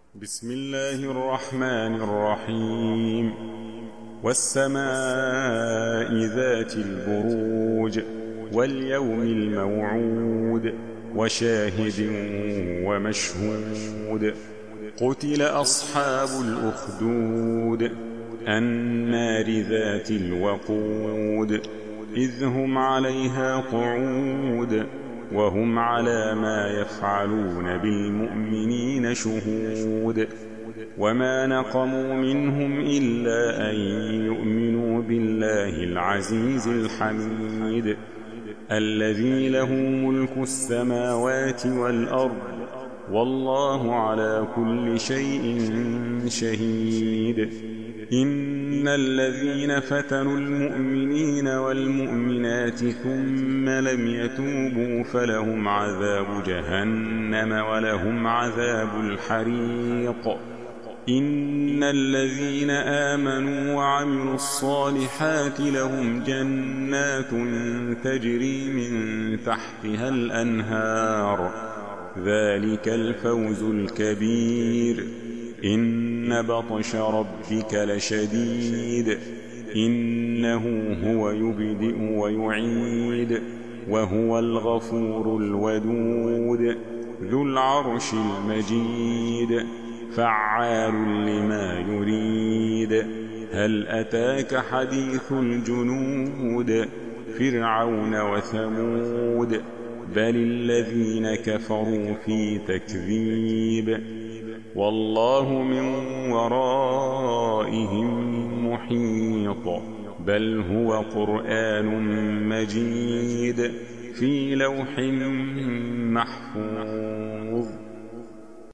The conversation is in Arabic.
بسم الله الرحمن الرحيم. والسماء ذات البروج واليوم الموعود وشاهد ومشهود. قتل أصحاب الأخدود النار ذات الوقود إذ هم عليها قعود وهم على ما يفعلون بالمؤمنين شهود. وما نقموا منهم إلا أن يؤمنوا بالله العزيز الحميد الذي له ملك السماوات والأرض والله على كل شيء شهيد. إن الذين فتنوا المؤمنين والمؤمنات ثم لم يتوبوا فلهم عذاب جهنم ولهم عذاب الحريق. إن الذين آمنوا وعملوا الصالحات لهم جنات تجري من تحتها الأنهار ذلك الفوز الكبير. إن بطش ربك لشديد إنه هو يبدئ ويعيد وهو الغفور الودود ذو العرش المجيد فعال لما يريد. هل أتاك حديث الجنود فرعون وثمود بل الذين كفروا في تكذيب والله من ورائهم محيط. بل هو قرآن مجيد في لوح محفوظ.